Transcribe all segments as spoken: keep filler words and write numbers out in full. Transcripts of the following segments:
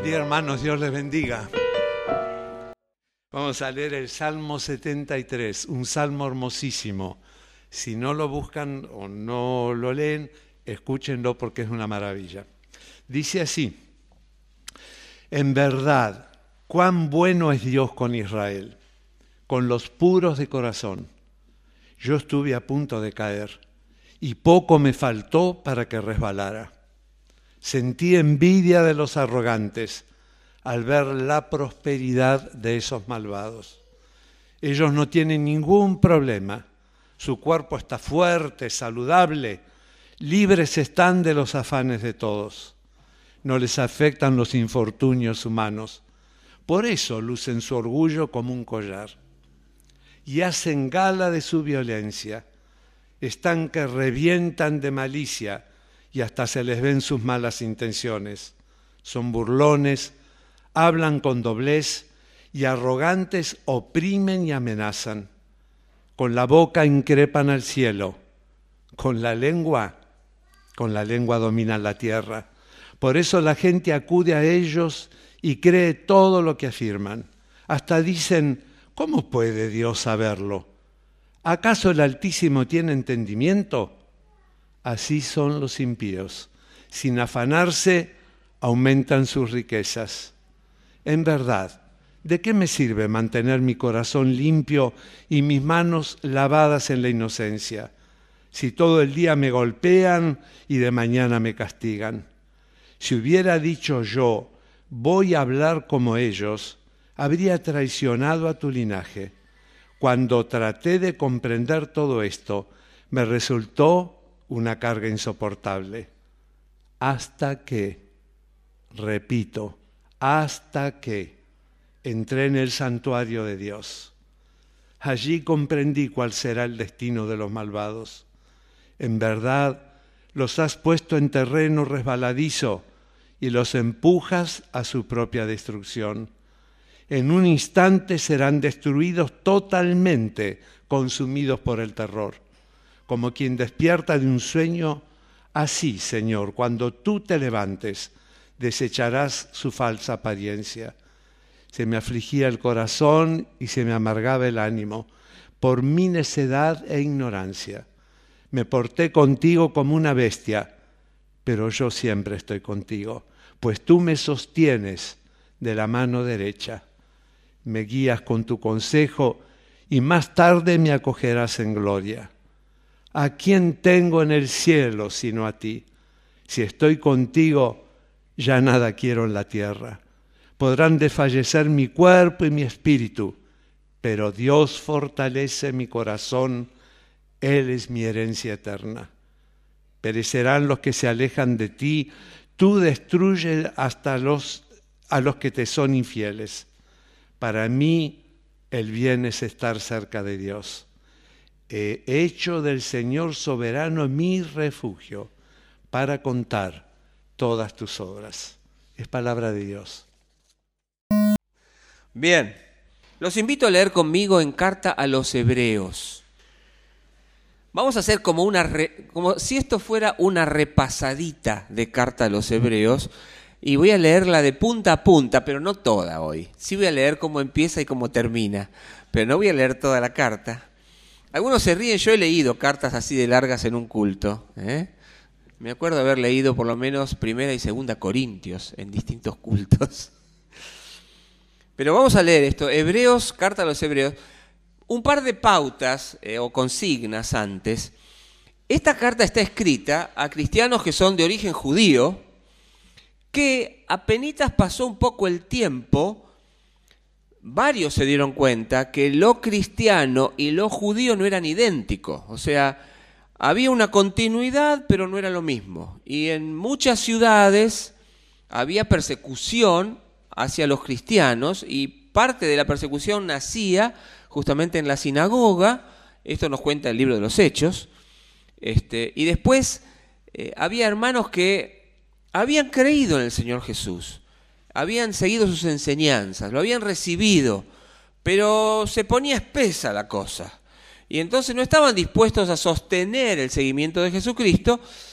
día, hermanos, Dios les bendiga. Vamos a leer el Salmo setenta y tres, un salmo hermosísimo. Si no lo buscan o no lo leen, escúchenlo porque es una maravilla. Dice así: en verdad, cuán bueno es Dios con Israel, con los puros de corazón. Yo estuve a punto de caer y poco me faltó para que resbalara. Sentí envidia de los arrogantes al ver la prosperidad de esos malvados. Ellos no tienen ningún problema. Su cuerpo está fuerte, saludable. Libres están de los afanes de todos. No les afectan los infortunios humanos. Por eso lucen su orgullo como un collar. Y hacen gala de su violencia. Están que revientan de malicia y hasta se les ven sus malas intenciones. Son burlones, hablan con doblez y arrogantes oprimen y amenazan. Con la boca increpan al cielo, con la lengua, con la lengua dominan la tierra. Por eso la gente acude a ellos y cree todo lo que afirman. Hasta dicen, ¿cómo puede Dios saberlo? ¿Acaso el Altísimo tiene entendimiento? Así son los impíos. Sin afanarse, aumentan sus riquezas. En verdad, ¿de qué me sirve mantener mi corazón limpio y mis manos lavadas en la inocencia, si todo el día me golpean y de mañana me castigan? Si hubiera dicho yo, voy a hablar como ellos, habría traicionado a tu linaje. Cuando traté de comprender todo esto, me resultó una carga insoportable. Hasta que, repito, hasta que entré en el santuario de Dios. Allí comprendí cuál será el destino de los malvados. En verdad, los has puesto en terreno resbaladizo y los empujas a su propia destrucción. En un instante serán destruidos totalmente, consumidos por el terror. Como quien despierta de un sueño, así, Señor, cuando tú te levantes, desecharás su falsa apariencia. Se me afligía el corazón y se me amargaba el ánimo por mi necedad e ignorancia. Me porté contigo como una bestia, pero yo siempre estoy contigo, pues tú me sostienes de la mano derecha. Me guías con tu consejo y más tarde me acogerás en gloria. ¿A quién tengo en el cielo sino a ti? Si estoy contigo, ya nada quiero en la tierra. Podrán desfallecer mi cuerpo y mi espíritu, pero Dios fortalece mi corazón, Él es mi herencia eterna. Perecerán los que se alejan de ti, tú destruyes hasta los, a los que te son infieles. Para mí el bien es estar cerca de Dios. He hecho del Señor soberano mi refugio para contar todas tus obras. Es palabra de Dios. Bien, los invito a leer conmigo en Carta a los Hebreos. Vamos a hacer como una re, como si esto fuera una repasadita de Carta a los Hebreos, y voy a leerla de punta a punta, pero no toda hoy. Sí voy a leer cómo empieza y cómo termina, pero no voy a leer toda la carta. Algunos se ríen, yo he leído cartas así de largas en un culto. ¿eh? Me acuerdo haber leído por lo menos Primera y Segunda Corintios en distintos cultos. Pero vamos a leer esto, Hebreos, Carta a los Hebreos. Un par de pautas eh, o consignas antes. Esta carta está escrita a cristianos que son de origen judío, que apenitas pasó un poco el tiempo, varios se dieron cuenta que lo cristiano y lo judío no eran idénticos. O sea, había una continuidad, pero no era lo mismo. Y en muchas ciudades había persecución hacia los cristianos y parte de la persecución nacía justamente en la sinagoga. Esto nos cuenta el libro de los Hechos. Este, y después eh, había hermanos que habían creído en el Señor Jesús. Habían seguido sus enseñanzas, lo habían recibido, pero se ponía espesa la cosa. Y entonces no estaban dispuestos a sostener el seguimiento de Jesucristo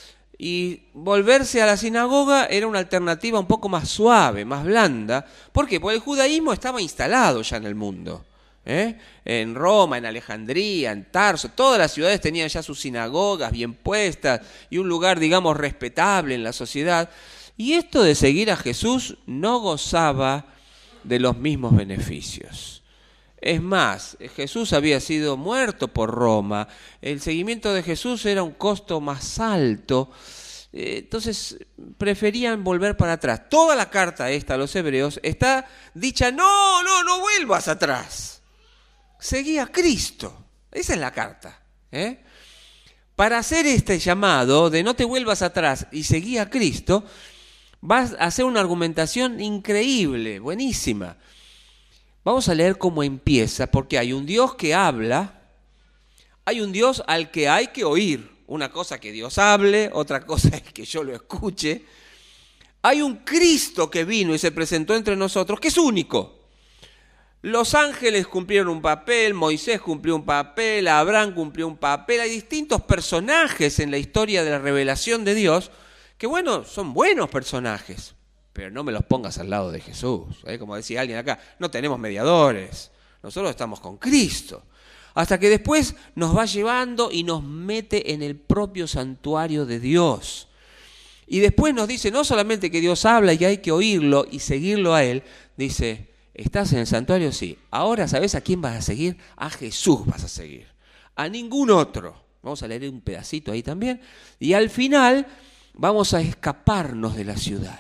Y volverse a la sinagoga era una alternativa un poco más suave, más blanda. ¿Por qué? Porque el judaísmo estaba instalado ya en el mundo. ¿eh? En Roma, en Alejandría, en Tarso, todas las ciudades tenían ya sus sinagogas bien puestas y un lugar, digamos, respetable en la sociedad. Y esto de seguir a Jesús no gozaba de los mismos beneficios. Es más, Jesús había sido muerto por Roma, el seguimiento de Jesús era un costo más alto, entonces preferían volver para atrás. Toda la carta esta a los hebreos está dicha, no, no, no vuelvas atrás, seguí a Cristo, esa es la carta. ¿eh? Para hacer este llamado de no te vuelvas atrás y seguí a Cristo, vas a hacer una argumentación increíble, buenísima. Vamos a leer cómo empieza, porque hay un Dios que habla, hay un Dios al que hay que oír. Una cosa que Dios hable, otra cosa es que yo lo escuche. Hay un Cristo que vino y se presentó entre nosotros, que es único. Los ángeles cumplieron un papel, Moisés cumplió un papel, Abraham cumplió un papel. Hay distintos personajes en la historia de la revelación de Dios que, bueno, son buenos personajes. Pero no me los pongas al lado de Jesús. ¿eh? Como decía alguien acá, no tenemos mediadores. Nosotros estamos con Cristo. Hasta que después nos va llevando y nos mete en el propio santuario de Dios. Y después nos dice, no solamente que Dios habla y hay que oírlo y seguirlo a Él. Dice, ¿estás en el santuario? Sí. Ahora, ¿sabes a quién vas a seguir? A Jesús vas a seguir. A ningún otro. Vamos a leer un pedacito ahí también. Y al final vamos a escaparnos de la ciudad.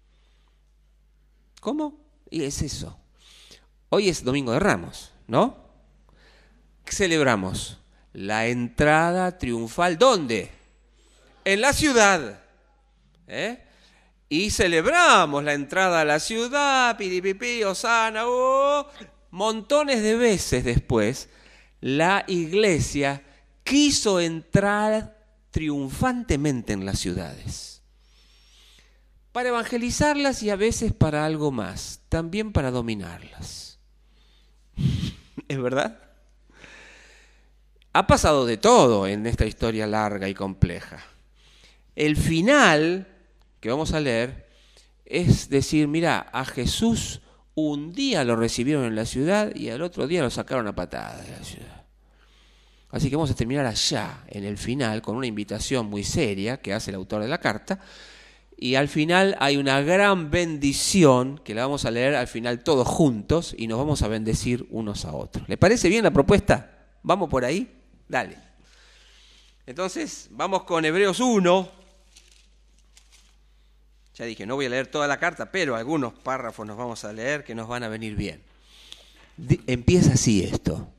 ¿Cómo? Y es eso. Hoy es Domingo de Ramos, ¿no? ¿Qué celebramos? La entrada triunfal. ¿Dónde? En la ciudad. ¿Eh? Y celebramos la entrada a la ciudad, piripipi, Osana, oh. Montones de veces después, la iglesia quiso entrar triunfantemente en las ciudades. Para evangelizarlas y a veces para algo más, también para dominarlas. ¿Es verdad? Ha pasado de todo en esta historia larga y compleja. El final que vamos a leer es decir, mira, a Jesús un día lo recibieron en la ciudad y al otro día lo sacaron a patadas de la ciudad. Así que vamos a terminar allá, en el final, con una invitación muy seria que hace el autor de la carta. Y al final hay una gran bendición, que la vamos a leer al final todos juntos, y nos vamos a bendecir unos a otros. ¿Le parece bien la propuesta? ¿Vamos por ahí? Dale. Entonces, vamos con Hebreos uno. Ya dije, no voy a leer toda la carta, pero algunos párrafos nos vamos a leer que nos van a venir bien. De- empieza así esto.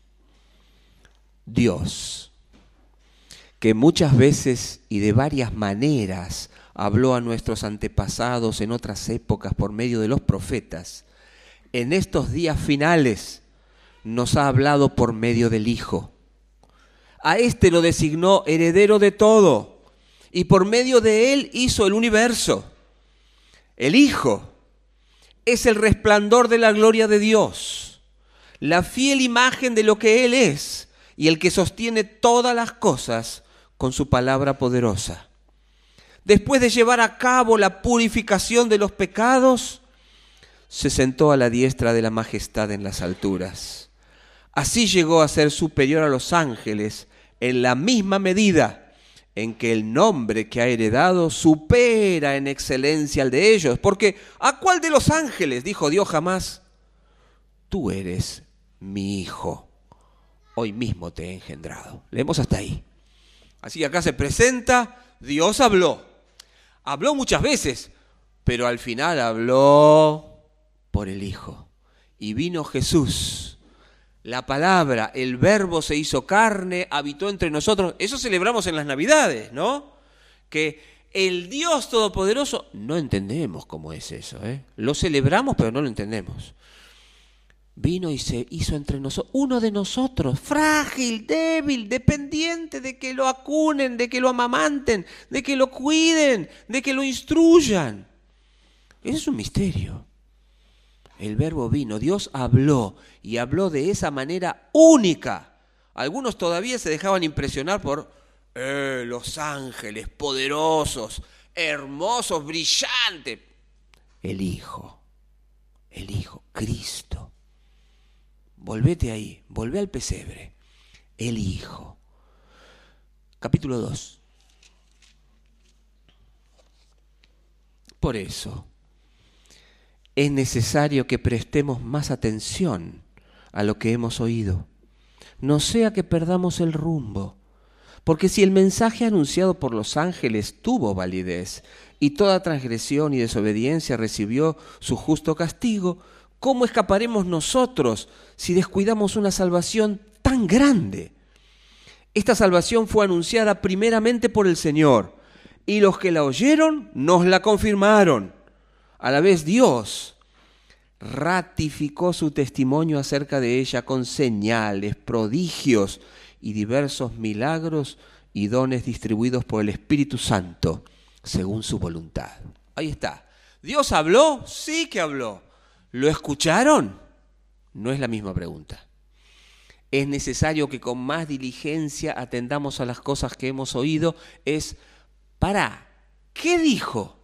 Dios, que muchas veces y de varias maneras habló a nuestros antepasados en otras épocas por medio de los profetas, en estos días finales nos ha hablado por medio del Hijo. A éste lo designó heredero de todo y por medio de él hizo el universo. El Hijo es el resplandor de la gloria de Dios, la fiel imagen de lo que Él es y el que sostiene todas las cosas con su palabra poderosa. Después de llevar a cabo la purificación de los pecados, se sentó a la diestra de la majestad en las alturas. Así llegó a ser superior a los ángeles en la misma medida en que el nombre que ha heredado supera en excelencia al de ellos. Porque ¿a cuál de los ángeles dijo Dios jamás? Tú eres mi hijo, hoy mismo te he engendrado. Leemos hasta ahí. Así que acá se presenta, Dios habló. Habló muchas veces, pero al final habló por el Hijo. Y vino Jesús, la palabra, el verbo se hizo carne, habitó entre nosotros. Eso celebramos en las Navidades, ¿no? Que el Dios Todopoderoso, no entendemos cómo es eso, ¿eh? Lo celebramos, pero no lo entendemos. Vino y se hizo entre nosotros, uno de nosotros, frágil, débil, dependiente de que lo acunen, de que lo amamanten, de que lo cuiden, de que lo instruyan. Eso es un misterio. El verbo vino, Dios habló y habló de esa manera única. Algunos todavía se dejaban impresionar por Eh, los ángeles poderosos, hermosos, brillantes. El Hijo, el Hijo, Cristo. Volvete ahí, volvé al pesebre. El Hijo. Capítulo dos. Por eso es necesario que prestemos más atención a lo que hemos oído, no sea que perdamos el rumbo, porque si el mensaje anunciado por los ángeles tuvo validez y toda transgresión y desobediencia recibió su justo castigo, ¿cómo escaparemos nosotros si descuidamos una salvación tan grande? Esta salvación fue anunciada primeramente por el Señor, y los que la oyeron nos la confirmaron. A la vez Dios ratificó su testimonio acerca de ella con señales, prodigios y diversos milagros y dones distribuidos por el Espíritu Santo, según su voluntad. Ahí está. ¿Dios habló? Sí que habló. ¿Lo escucharon? No es la misma pregunta. Es necesario que con más diligencia atendamos a las cosas que hemos oído. Es, pará, ¿qué dijo?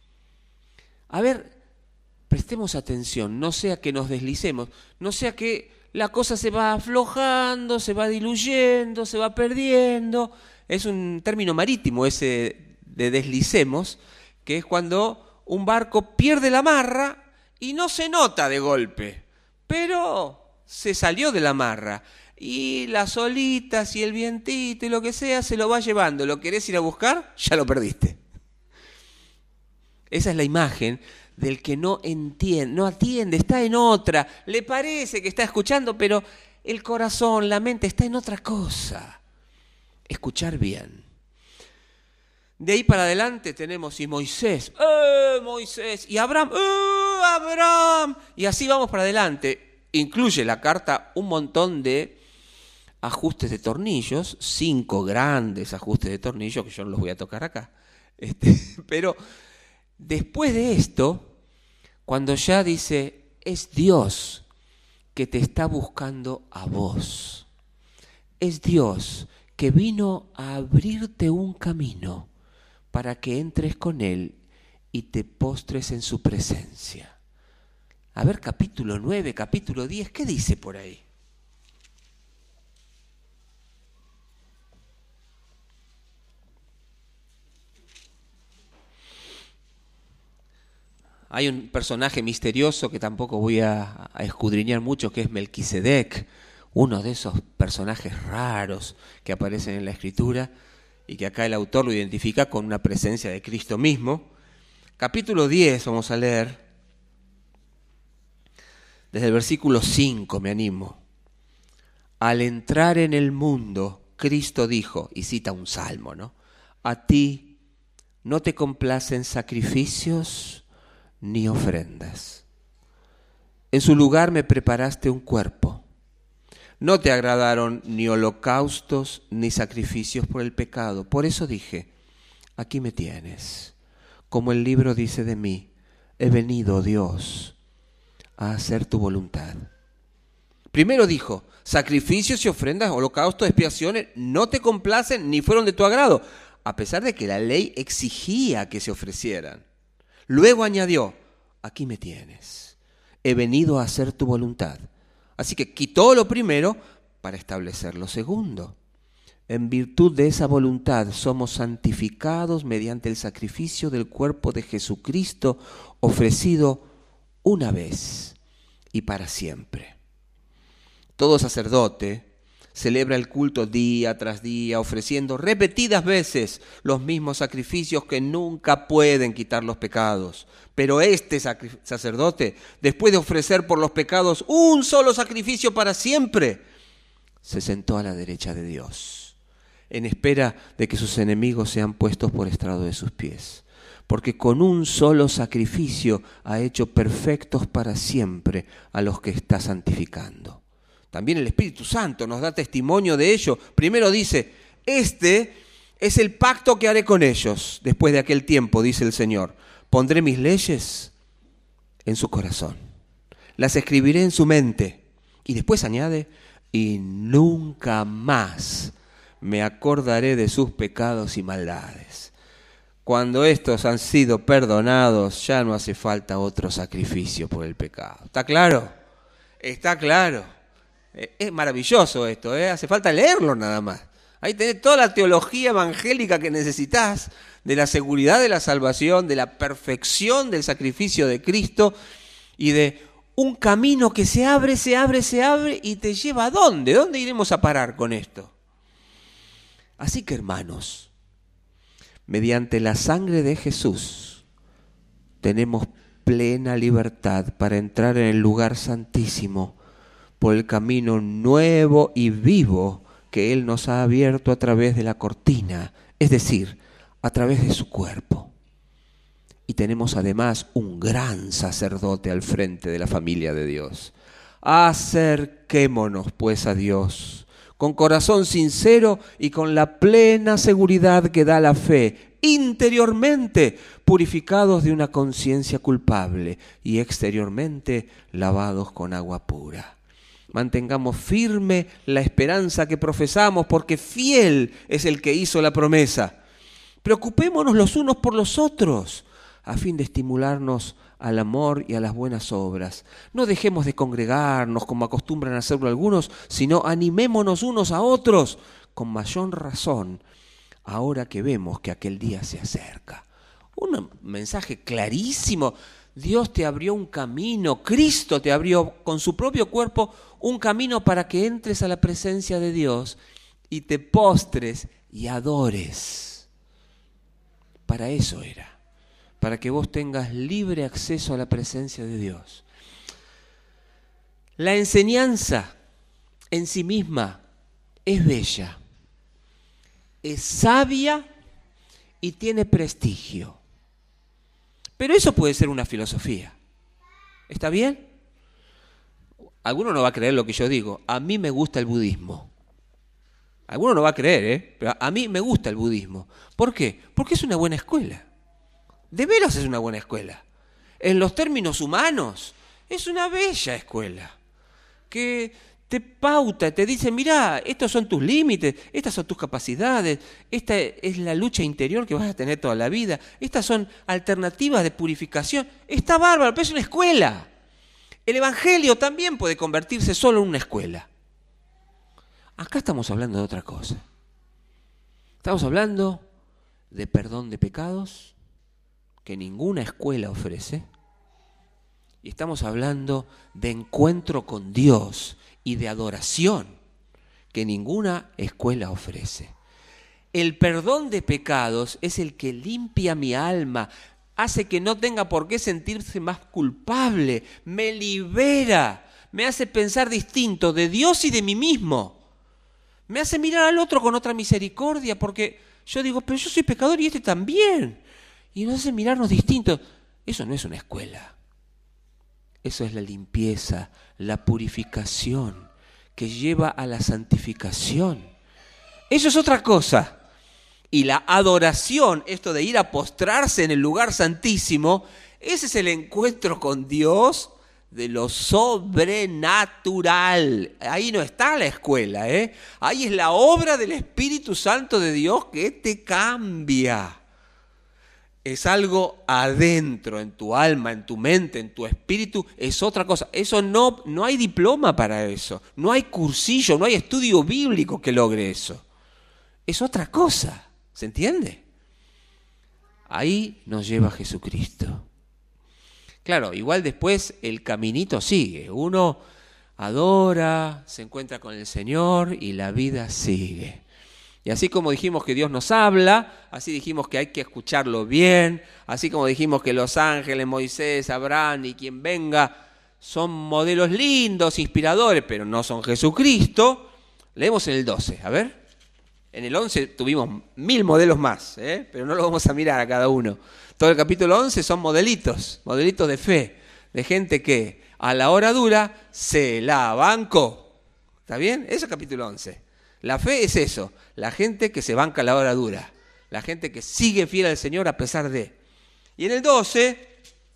A ver, prestemos atención, no sea que nos deslicemos, no sea que la cosa se va aflojando, se va diluyendo, se va perdiendo. Es un término marítimo ese de deslicemos, que es cuando un barco pierde la amarra y no se nota de golpe, pero se salió de la amarra. Y las olitas y el vientito y lo que sea se lo va llevando. ¿Lo querés ir a buscar? Ya lo perdiste. Esa es la imagen del que no entiende, no atiende, está en otra. Le parece que está escuchando, pero el corazón, la mente está en otra cosa. Escuchar bien. De ahí para adelante tenemos y Moisés, ¡eh, Moisés! Y Abraham, ¡eh, Abraham! Y así vamos para adelante. Incluye la carta un montón de ajustes de tornillos, cinco grandes ajustes de tornillos, que yo no los voy a tocar acá. Este, pero después de esto, cuando ya dice, es Dios que te está buscando a vos. Es Dios que vino a abrirte un camino para que entres con Él y te postres en su presencia. A ver, capítulo nueve, capítulo diez, ¿qué dice por ahí? Hay un personaje misterioso que tampoco voy a, a escudriñar mucho, que es Melquisedec, uno de esos personajes raros que aparecen en la Escritura y que acá el autor lo identifica con una presencia de Cristo mismo. Capítulo diez vamos a leer, desde el versículo cinco me animo. Al entrar en el mundo, Cristo dijo, y cita un salmo, ¿no? A ti no te complacen sacrificios ni ofrendas. En su lugar me preparaste un cuerpo. No te agradaron ni holocaustos ni sacrificios por el pecado. Por eso dije, aquí me tienes. Como el libro dice de mí, he venido, Dios, a hacer tu voluntad. Primero dijo, sacrificios y ofrendas, holocaustos, expiaciones, no te complacen ni fueron de tu agrado, a pesar de que la ley exigía que se ofrecieran. Luego añadió, aquí me tienes, he venido a hacer tu voluntad. Así que quitó lo primero para establecer lo segundo. En virtud de esa voluntad somos santificados mediante el sacrificio del cuerpo de Jesucristo ofrecido una vez y para siempre. Todo sacerdote celebra el culto día tras día, ofreciendo repetidas veces los mismos sacrificios que nunca pueden quitar los pecados. Pero este sacerdote, después de ofrecer por los pecados un solo sacrificio para siempre, se sentó a la derecha de Dios, en espera de que sus enemigos sean puestos por estrado de sus pies. Porque con un solo sacrificio ha hecho perfectos para siempre a los que está santificando. También el Espíritu Santo nos da testimonio de ello. Primero dice, este es el pacto que haré con ellos después de aquel tiempo, dice el Señor. Pondré mis leyes en su corazón, las escribiré en su mente. Y después añade, y nunca más me acordaré de sus pecados y maldades. Cuando estos han sido perdonados, ya no hace falta otro sacrificio por el pecado. ¿Está claro? Está claro. Es maravilloso esto, ¿eh? Hace falta leerlo nada más. Ahí tenés toda la teología evangélica que necesitas, de la seguridad de la salvación, de la perfección del sacrificio de Cristo y de un camino que se abre, se abre, se abre y te lleva ¿a dónde? ¿Dónde iremos a parar con esto? Así que, hermanos, mediante la sangre de Jesús tenemos plena libertad para entrar en el lugar santísimo por el camino nuevo y vivo que Él nos ha abierto a través de la cortina, es decir, a través de su cuerpo. Y tenemos además un gran sacerdote al frente de la familia de Dios. Acerquémonos pues a Dios con corazón sincero y con la plena seguridad que da la fe, interiormente purificados de una conciencia culpable y exteriormente lavados con agua pura. Mantengamos firme la esperanza que profesamos, porque fiel es el que hizo la promesa. Preocupémonos los unos por los otros, a fin de estimularnos al amor y a las buenas obras. No dejemos de congregarnos como acostumbran a hacerlo algunos, sino animémonos unos a otros con mayor razón, ahora que vemos que aquel día se acerca. Un mensaje clarísimo. Dios te abrió un camino, Cristo te abrió con su propio cuerpo un camino para que entres a la presencia de Dios y te postres y adores. Para eso era, para que vos tengas libre acceso a la presencia de Dios. La enseñanza en sí misma es bella, es sabia y tiene prestigio. Pero eso puede ser una filosofía. ¿Está bien? Alguno no va a creer lo que yo digo. A mí me gusta el budismo. Alguno no va a creer, ¿eh? Pero a mí me gusta el budismo. ¿Por qué? Porque es una buena escuela. De veras es una buena escuela. En los términos humanos, es una bella escuela. Que te pauta, te dice, mirá, estos son tus límites, estas son tus capacidades, esta es la lucha interior que vas a tener toda la vida, estas son alternativas de purificación. Está bárbaro, pero es una escuela. El Evangelio también puede convertirse solo en una escuela. Acá estamos hablando de otra cosa. Estamos hablando de perdón de pecados, que ninguna escuela ofrece, y estamos hablando de encuentro con Dios y de adoración, que ninguna escuela ofrece. El perdón de pecados es el que limpia mi alma, hace que no tenga por qué sentirse más culpable, me libera, me hace pensar distinto de Dios y de mí mismo, me hace mirar al otro con otra misericordia, porque yo digo, pero yo soy pecador y este también, y nos hace mirarnos distintos. Eso no es una escuela. Eso es la limpieza, la purificación que lleva a la santificación. Eso es otra cosa. Y la adoración, esto de ir a postrarse en el lugar santísimo, ese es el encuentro con Dios de lo sobrenatural. Ahí no está la escuela, ¿eh? Ahí es la obra del Espíritu Santo de Dios que te cambia. Es algo adentro, en tu alma, en tu mente, en tu espíritu, es otra cosa. Eso no, no hay diploma para eso, no hay cursillo, no hay estudio bíblico que logre eso. Es otra cosa, ¿se entiende? Ahí nos lleva Jesucristo. Claro, igual después el caminito sigue, uno adora, se encuentra con el Señor y la vida sigue. Y así como dijimos que Dios nos habla, así dijimos que hay que escucharlo bien, así como dijimos que los ángeles, Moisés, Abraham y quien venga son modelos lindos, inspiradores, pero no son Jesucristo. Leemos en el doce, a ver. En el once tuvimos mil modelos más, ¿eh? Pero no los vamos a mirar a cada uno. Todo el capítulo once son modelitos, modelitos de fe, de gente que a la hora dura se la bancó. ¿Está bien? Eso es capítulo once. La fe es eso, la gente que se banca la hora dura, la gente que sigue fiel al Señor a pesar de. Y en el doce,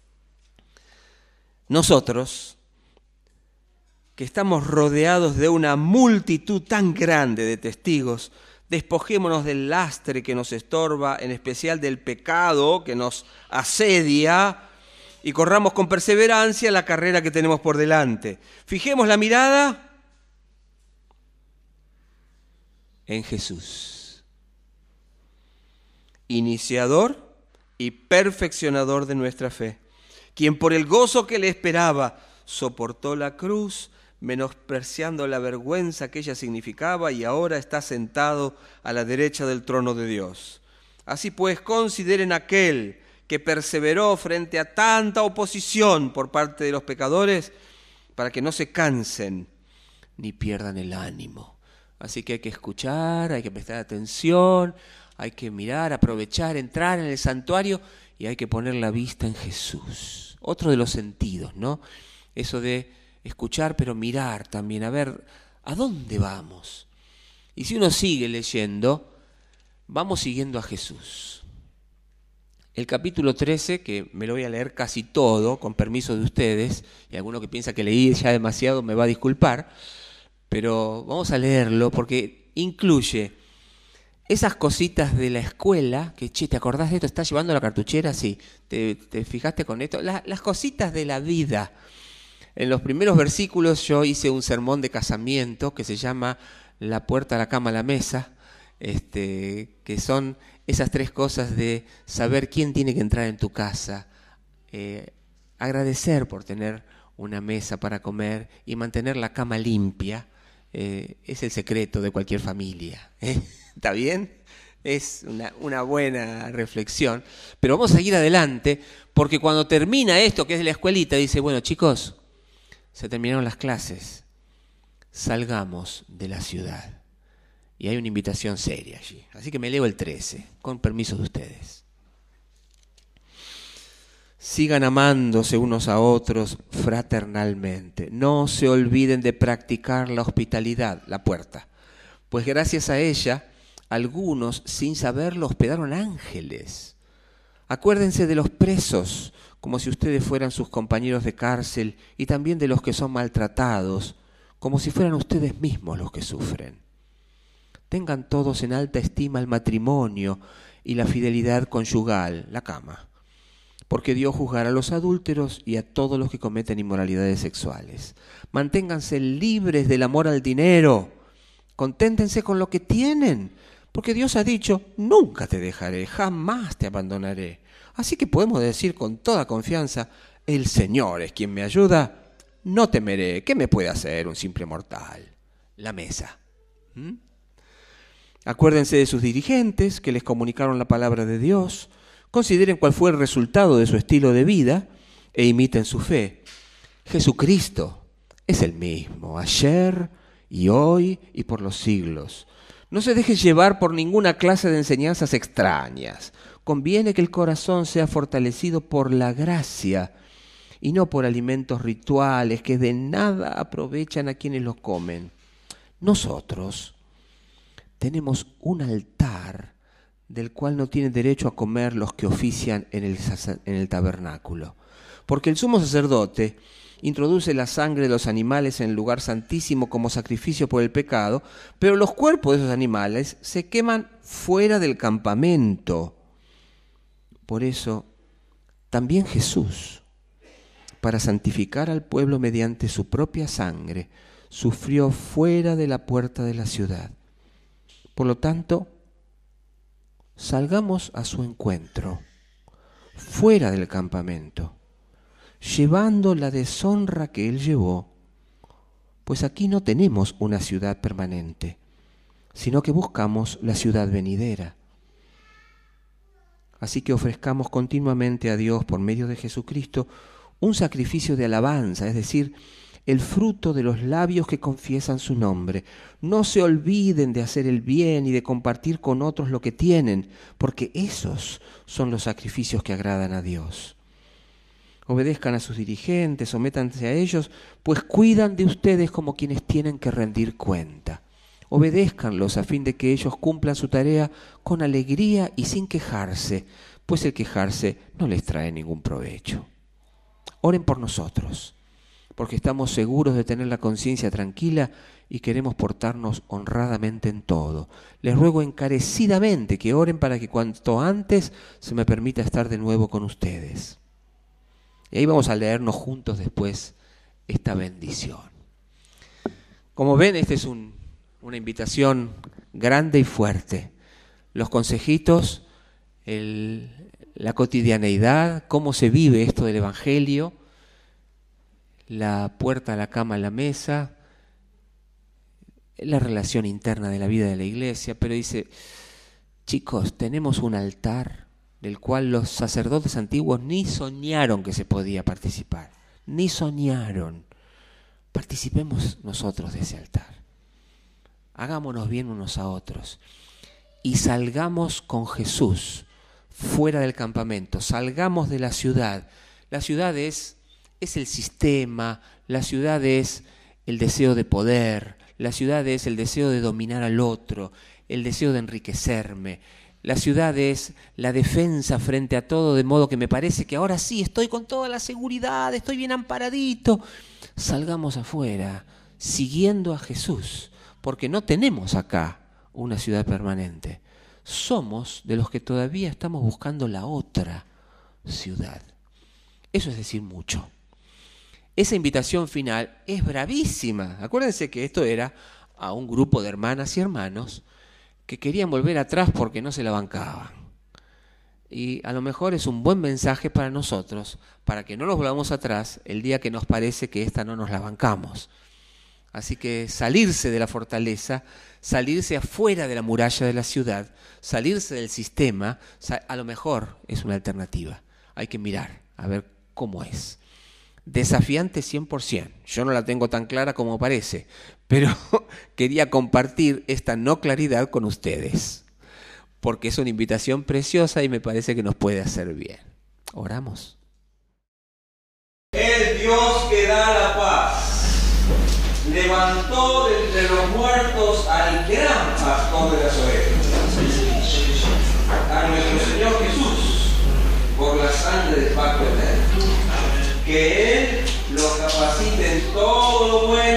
nosotros, que estamos rodeados de una multitud tan grande de testigos, Despojémonos del lastre que nos estorba, en especial del pecado que nos asedia, y corramos con perseverancia la carrera que tenemos por delante. Fijemos la mirada en Jesús, iniciador y perfeccionador de nuestra fe, quien por el gozo que le esperaba soportó la cruz, menospreciando la vergüenza que ella significaba, y ahora está sentado a la derecha del trono de Dios. Así pues, consideren aquel que perseveró frente a tanta oposición por parte de los pecadores, para que no se cansen ni pierdan el ánimo. Así que hay que escuchar, hay que prestar atención, hay que mirar, aprovechar, entrar en el santuario, y hay que poner la vista en Jesús. Otro de los sentidos, ¿no? Eso de escuchar, pero mirar también, a ver, ¿a dónde vamos? Y si uno sigue leyendo, vamos siguiendo a Jesús. El capítulo trece, que me lo voy a leer casi todo, con permiso de ustedes, y alguno que piensa que leí ya demasiado me va a disculpar, pero vamos a leerlo porque incluye esas cositas de la escuela, que, che, ¿te acordás de esto? ¿Estás llevando la cartuchera? Sí. ¿Te, te fijaste con esto? La, las cositas de la vida. En los primeros versículos yo hice un sermón de casamiento que se llama La puerta, la cama, la mesa, este, que son esas tres cosas de saber quién tiene que entrar en tu casa, eh, agradecer por tener una mesa para comer y mantener la cama limpia. Eh, es el secreto de cualquier familia. ¿eh? ¿Está bien? Es una, una buena reflexión. Pero vamos a seguir adelante, porque cuando termina esto, que es de la escuelita, dice, bueno, chicos, se terminaron las clases, salgamos de la ciudad. Y hay una invitación seria allí. Así que me leo el trece, con permiso de ustedes. Sigan amándose unos a otros fraternalmente. No se olviden de practicar la hospitalidad, la puerta. Pues gracias a ella, algunos, sin saberlo, hospedaron ángeles. Acuérdense de los presos, como si ustedes fueran sus compañeros de cárcel, y también de los que son maltratados, como si fueran ustedes mismos los que sufren. Tengan todos en alta estima el matrimonio y la fidelidad conyugal, la cama, porque Dios juzgará a los adúlteros y a todos los que cometen inmoralidades sexuales. Manténganse libres del amor al dinero, conténtense con lo que tienen, porque Dios ha dicho, nunca te dejaré, jamás te abandonaré. Así que podemos decir con toda confianza, el Señor es quien me ayuda, no temeré. ¿Qué me puede hacer un simple mortal? La mesa. ¿Mm? Acuérdense de sus dirigentes que les comunicaron la palabra de Dios, consideren cuál fue el resultado de su estilo de vida e imiten su fe. Jesucristo es el mismo, ayer y hoy y por los siglos. No se deje llevar por ninguna clase de enseñanzas extrañas. Conviene que el corazón sea fortalecido por la gracia y no por alimentos rituales que de nada aprovechan a quienes los comen. Nosotros tenemos un altar del cual no tienen derecho a comer los que ofician en el, en el tabernáculo. Porque el sumo sacerdote introduce la sangre de los animales en el lugar santísimo como sacrificio por el pecado, pero los cuerpos de esos animales se queman fuera del campamento. Por eso, también Jesús, para santificar al pueblo mediante su propia sangre, sufrió fuera de la puerta de la ciudad. Por lo tanto, salgamos a su encuentro, fuera del campamento, llevando la deshonra que él llevó, pues aquí no tenemos una ciudad permanente, sino que buscamos la ciudad venidera. Así que ofrezcamos continuamente a Dios, por medio de Jesucristo, un sacrificio de alabanza, es decir, el fruto de los labios que confiesan su nombre. No se olviden de hacer el bien y de compartir con otros lo que tienen, porque esos son los sacrificios que agradan a Dios. Obedezcan a sus dirigentes, sométanse a ellos, pues cuidan de ustedes como quienes tienen que rendir cuenta. Obedézcanlos a fin de que ellos cumplan su tarea con alegría y sin quejarse, pues el quejarse no les trae ningún provecho. Oren por nosotros, porque estamos seguros de tener la conciencia tranquila y queremos portarnos honradamente en todo. Les ruego encarecidamente que oren para que cuanto antes se me permita estar de nuevo con ustedes. Y ahí vamos a leernos juntos después esta bendición. Como ven, esta es un, una invitación grande y fuerte. Los consejitos, el, la cotidianeidad, cómo se vive esto del Evangelio, la puerta a la cama a la mesa, la relación interna de la vida de la iglesia, pero dice, chicos, tenemos un altar del cual los sacerdotes antiguos ni soñaron que se podía participar, ni soñaron. Participemos nosotros de ese altar. Hagámonos bien unos a otros y salgamos con Jesús fuera del campamento, salgamos de la ciudad. La ciudad es, es el sistema, la ciudad es el deseo de poder, la ciudad es el deseo de dominar al otro, el deseo de enriquecerme. La ciudad es la defensa frente a todo, de modo que me parece que ahora sí estoy con toda la seguridad, estoy bien amparadito. Salgamos afuera, siguiendo a Jesús, porque no tenemos acá una ciudad permanente. Somos de los que todavía estamos buscando la otra ciudad. Eso es decir mucho. Esa invitación final es bravísima. Acuérdense que esto era a un grupo de hermanas y hermanos que querían volver atrás porque no se la bancaban. Y a lo mejor es un buen mensaje para nosotros, para que no nos volvamos atrás el día que nos parece que esta no nos la bancamos. Así que salirse de la fortaleza, salirse afuera de la muralla de la ciudad, salirse del sistema, a lo mejor es una alternativa. Hay que mirar a ver cómo es. Desafiante cien por ciento. Yo no la tengo tan clara como parece, pero quería compartir esta no claridad con ustedes, porque es una invitación preciosa y me parece que nos puede hacer bien. Oramos. El Dios que da la paz levantó de entre los muertos al gran pastor de las ovejas, a nuestro Señor Jesús, por la sangre del pacto eterno. Que Él los capacite en todo lo bueno